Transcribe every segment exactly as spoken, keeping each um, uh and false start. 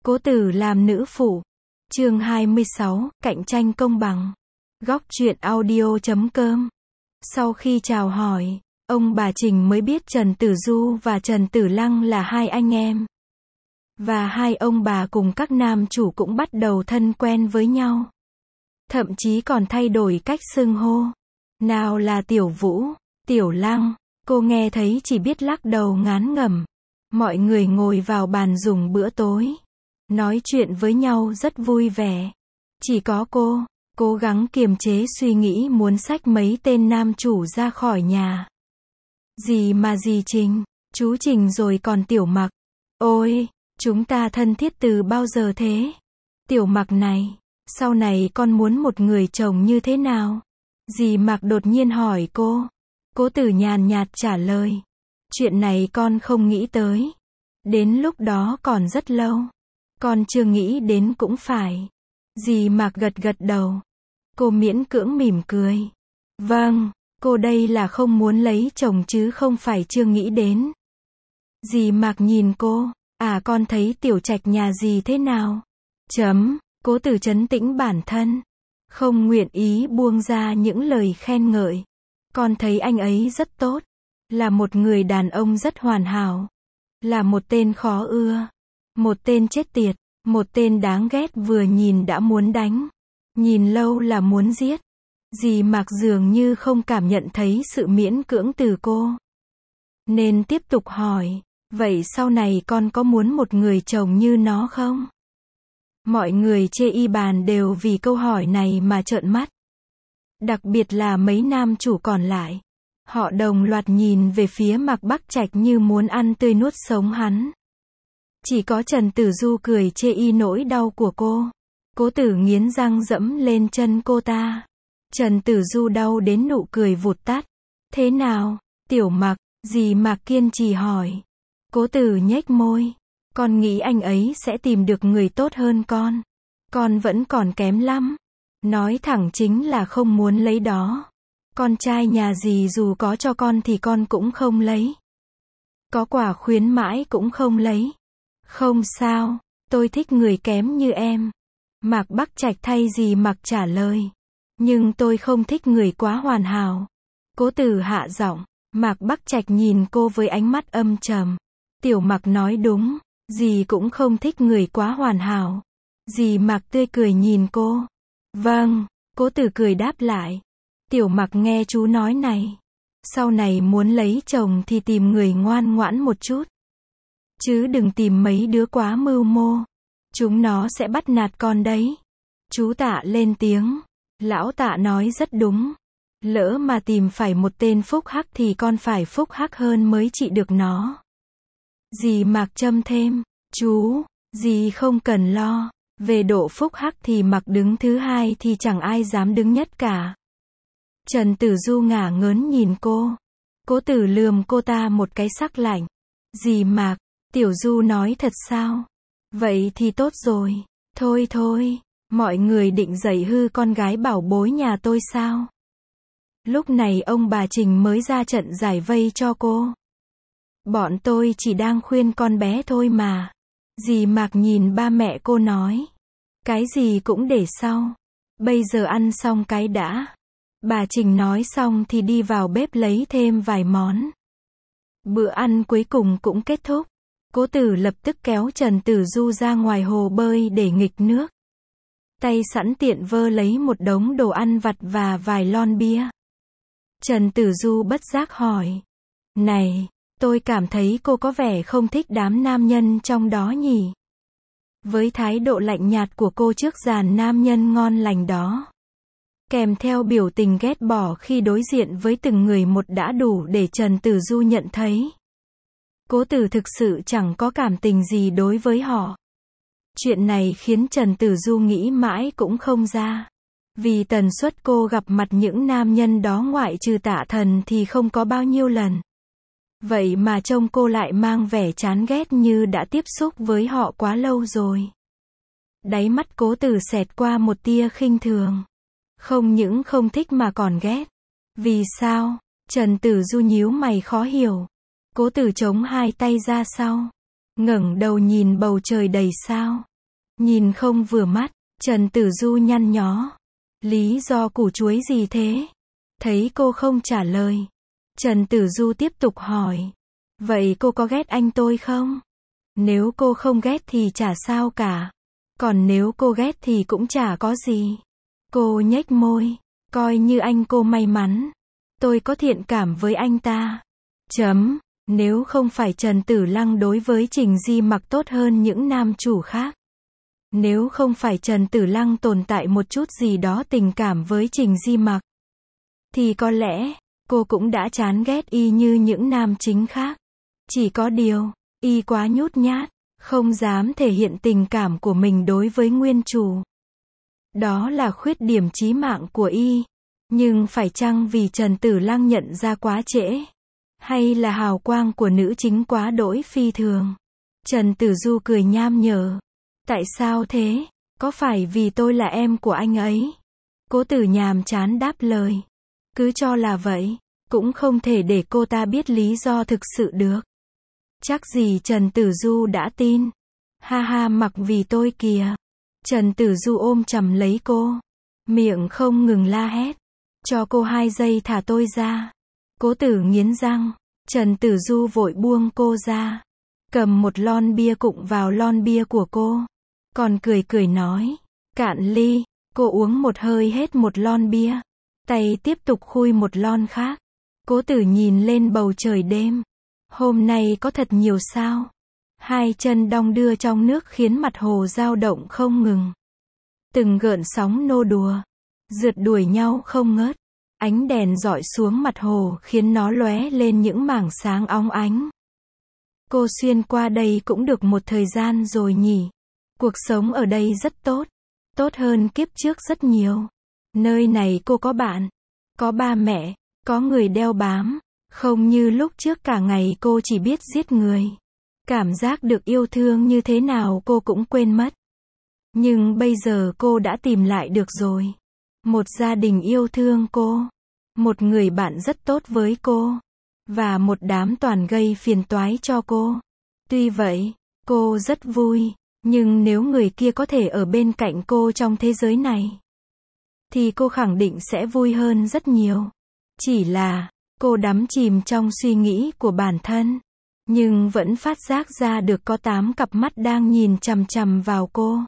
Cố Tử làm nữ phụ. Chương hai mươi sáu, cạnh tranh công bằng. Góc truyện audio chấm com. Sau khi chào hỏi, ông bà Trình mới biết Trần Tử Du và Trần Tử Lăng là hai anh em. Và hai ông bà cùng các nam chủ cũng bắt đầu thân quen với nhau. Thậm chí còn thay đổi cách xưng hô. Nào là Tiểu Vũ, Tiểu Lăng, cô nghe thấy chỉ biết lắc đầu ngán ngẩm. Mọi người ngồi vào bàn dùng bữa tối. Nói chuyện với nhau rất vui vẻ. Chỉ có cô, cố gắng kiềm chế suy nghĩ muốn xách mấy tên nam chủ ra khỏi nhà. Gì mà gì Trình, chú Trình rồi còn Tiểu Mặc. Ôi, chúng ta thân thiết từ bao giờ thế? Tiểu Mặc này, sau này con muốn một người chồng như thế nào? Dì Mặc đột nhiên hỏi cô. Cố Tử nhàn nhạt trả lời. Chuyện này con không nghĩ tới. Đến lúc đó còn rất lâu. Con chưa nghĩ đến cũng phải. Dì Mặc gật gật đầu. Cô miễn cưỡng mỉm cười. Vâng, cô đây là không muốn lấy chồng chứ không phải chưa nghĩ đến. Dì Mặc nhìn cô. À con thấy Tiểu Trạch nhà dì thế nào? Chấm, Cố Tử trấn tĩnh bản thân. Không nguyện ý buông ra những lời khen ngợi. Con thấy anh ấy rất tốt. Là một người đàn ông rất hoàn hảo. Là một tên khó ưa. Một tên chết tiệt. Một tên đáng ghét vừa nhìn đã muốn đánh. Nhìn lâu là muốn giết. Dì Mặc dường như không cảm nhận thấy sự miễn cưỡng từ cô. Nên tiếp tục hỏi. Vậy sau này con có muốn một người chồng như nó không? Mọi người chê y bàn đều vì câu hỏi này mà trợn mắt. Đặc biệt là mấy nam chủ còn lại. Họ đồng loạt nhìn về phía Mạc Bắc Trạch như muốn ăn tươi nuốt sống hắn. Chỉ có Trần Tử Du cười chê y nỗi đau của cô. Cố Tử nghiến răng dẫm lên chân cô ta. Trần Tử Du đau đến nụ cười vụt tắt. Thế nào, Tiểu Mặc? Dì Mặc kiên trì hỏi. Cố Tử nhếch môi. Con nghĩ anh ấy sẽ tìm được người tốt hơn con. Con vẫn còn kém lắm. Nói thẳng chính là không muốn lấy đó. Con trai nhà dì dù có cho con thì con cũng không lấy. Có quả khuyến mãi cũng không lấy. Không sao, tôi thích người kém như em. Mạc Bắc Trạch thay dì Mặc trả lời. Nhưng tôi không thích người quá hoàn hảo. Cố Tử hạ giọng. Mạc Bắc Trạch nhìn cô với ánh mắt âm trầm. Tiểu Mặc nói đúng. Dì cũng không thích người quá hoàn hảo. Dì Mặc tươi cười nhìn cô. Vâng, Cố Tử cười đáp lại. Tiểu Mặc nghe chú nói này. Sau này muốn lấy chồng thì tìm người ngoan ngoãn một chút. Chứ đừng tìm mấy đứa quá mưu mô. Chúng nó sẽ bắt nạt con đấy. Chú Tạ lên tiếng. Lão Tạ nói rất đúng. Lỡ mà tìm phải một tên phúc hắc thì con phải phúc hắc hơn mới trị được nó. Dì Mặc châm thêm. Chú, dì không cần lo. Về độ phúc hắc thì Mặc đứng thứ hai thì chẳng ai dám đứng nhất cả. Trần Tử Du ngả ngớn nhìn cô. Cố Tử lườm cô ta một cái sắc lạnh. Dì Mặc, Tiểu Du nói thật sao? Vậy thì tốt rồi. Thôi thôi, mọi người định dạy hư con gái bảo bối nhà tôi sao? Lúc này ông bà Trình mới ra trận giải vây cho cô. Bọn tôi chỉ đang khuyên con bé thôi mà. Dì Mặc nhìn ba mẹ cô nói. Cái gì cũng để sau. Bây giờ ăn xong cái đã. Bà Trình nói xong thì đi vào bếp lấy thêm vài món. Bữa ăn cuối cùng cũng kết thúc. Cố Tử lập tức kéo Trần Tử Du ra ngoài hồ bơi để nghịch nước. Tay sẵn tiện vơ lấy một đống đồ ăn vặt và vài lon bia. Trần Tử Du bất giác hỏi. Này, tôi cảm thấy cô có vẻ không thích đám nam nhân trong đó nhỉ? Với thái độ lạnh nhạt của cô trước dàn nam nhân ngon lành đó. Kèm theo biểu tình ghét bỏ khi đối diện với từng người một đã đủ để Trần Tử Du nhận thấy. Cố Tử thực sự chẳng có cảm tình gì đối với họ. Chuyện này khiến Trần Tử Du nghĩ mãi cũng không ra. Vì tần suất cô gặp mặt những nam nhân đó ngoại trừ Tạ Thần thì không có bao nhiêu lần. Vậy mà trông cô lại mang vẻ chán ghét như đã tiếp xúc với họ quá lâu rồi. Đáy mắt Cố Tử xẹt qua một tia khinh thường. Không những không thích mà còn ghét. Vì sao? Trần Tử Du nhíu mày khó hiểu. Cố Tử chống hai tay ra sau. Ngẩng đầu nhìn bầu trời đầy sao. Nhìn không vừa mắt, Trần Tử Du nhăn nhó. Lý do củ chuối gì thế? Thấy cô không trả lời, Trần Tử Du tiếp tục hỏi. Vậy cô có ghét anh tôi không? Nếu cô không ghét thì chả sao cả. Còn nếu cô ghét thì cũng chả có gì. Cô nhếch môi. Coi như anh cô may mắn. Tôi có thiện cảm với anh ta. Chấm. Nếu không phải Trần Tử Lăng đối với Trình Di Mặc tốt hơn những nam chủ khác. Nếu không phải Trần Tử Lăng tồn tại một chút gì đó tình cảm với Trình Di Mặc. Thì có lẽ, cô cũng đã chán ghét y như những nam chính khác. Chỉ có điều, y quá nhút nhát, không dám thể hiện tình cảm của mình đối với nguyên chủ. Đó là khuyết điểm chí mạng của y. Nhưng phải chăng vì Trần Tử Lăng nhận ra quá trễ? Hay là hào quang của nữ chính quá đỗi phi thường? Trần Tử Du cười nham nhở. Tại sao thế? Có phải vì tôi là em của anh ấy? Cố Tử nhàm chán đáp lời. Cứ cho là vậy, cũng không thể để cô ta biết lý do thực sự được. Chắc gì Trần Tử Du đã tin. Ha ha, mặc vì tôi kìa. Trần Tử Du ôm chầm lấy cô. Miệng không ngừng la hét. Cho cô hai giây thả tôi ra. Cố Tử nghiến răng. Trần Tử Du vội buông cô ra. Cầm một lon bia cụng vào lon bia của cô. Còn cười cười nói. Cạn ly. Cô uống một hơi hết một lon bia. Tay tiếp tục khui một lon khác. Cố Tử nhìn lên bầu trời đêm. Hôm nay có thật nhiều sao. Hai chân đong đưa trong nước khiến mặt hồ dao động không ngừng. Từng gợn sóng nô đùa. Rượt đuổi nhau không ngớt. Ánh đèn rọi xuống mặt hồ khiến nó lóe lên những mảng sáng óng ánh. Cô xuyên qua đây cũng được một thời gian rồi nhỉ. Cuộc sống ở đây rất tốt. Tốt hơn kiếp trước rất nhiều. Nơi này cô có bạn. Có ba mẹ. Có người đeo bám. Không như lúc trước cả ngày cô chỉ biết giết người. Cảm giác được yêu thương như thế nào cô cũng quên mất. Nhưng bây giờ cô đã tìm lại được rồi. Một gia đình yêu thương cô. Một người bạn rất tốt với cô. Và một đám toàn gây phiền toái cho cô. Tuy vậy, cô rất vui. Nhưng nếu người kia có thể ở bên cạnh cô trong thế giới này, thì cô khẳng định sẽ vui hơn rất nhiều. Chỉ là, cô đắm chìm trong suy nghĩ của bản thân. Nhưng vẫn phát giác ra được có tám cặp mắt đang nhìn chằm chằm vào cô.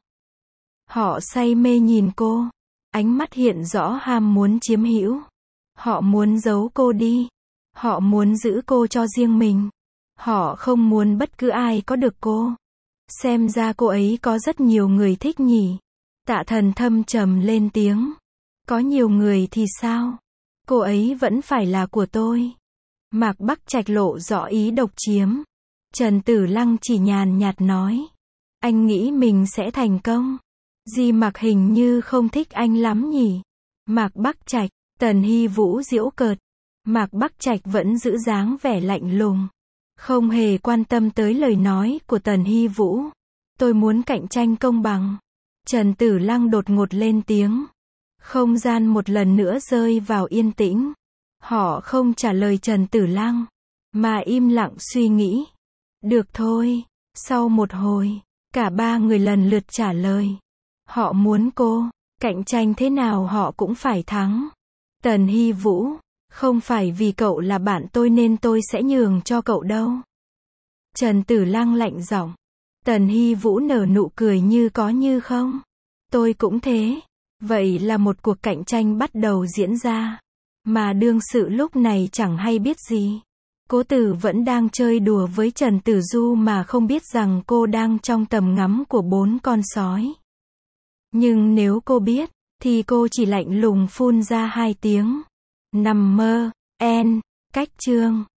Họ say mê nhìn cô. Ánh mắt hiện rõ ham muốn chiếm hữu. Họ muốn giấu cô đi. Họ muốn giữ cô cho riêng mình. Họ không muốn bất cứ ai có được cô. Xem ra cô ấy có rất nhiều người thích nhỉ. Tạ Thần thâm trầm lên tiếng. Có nhiều người thì sao? Cô ấy vẫn phải là của tôi. Mạc Bắc Trạch lộ rõ ý độc chiếm. Trần Tử Lăng chỉ nhàn nhạt nói. Anh nghĩ mình sẽ thành công. Di Mặc hình như không thích anh lắm nhỉ. Mạc Bắc Trạch, Tần Hy Vũ giễu cợt. Mạc Bắc Trạch vẫn giữ dáng vẻ lạnh lùng. Không hề quan tâm tới lời nói của Tần Hy Vũ. Tôi muốn cạnh tranh công bằng. Trần Tử Lăng đột ngột lên tiếng. Không gian một lần nữa rơi vào yên tĩnh. Họ không trả lời Trần Tử Lăng, mà im lặng suy nghĩ. Được thôi. Sau một hồi, cả ba người lần lượt trả lời. Họ muốn cô, cạnh tranh thế nào họ cũng phải thắng. Tần Hy Vũ, không phải vì cậu là bạn tôi nên tôi sẽ nhường cho cậu đâu. Trần Tử Lăng lạnh giọng. Tần Hy Vũ nở nụ cười như có như không. Tôi cũng thế. Vậy là một cuộc cạnh tranh bắt đầu diễn ra. Mà đương sự lúc này chẳng hay biết gì. Cố Tử vẫn đang chơi đùa với Trần Tử Du mà không biết rằng cô đang trong tầm ngắm của bốn con sói. Nhưng nếu cô biết, thì cô chỉ lạnh lùng phun ra hai tiếng. Nằm mơ, en, cách chương.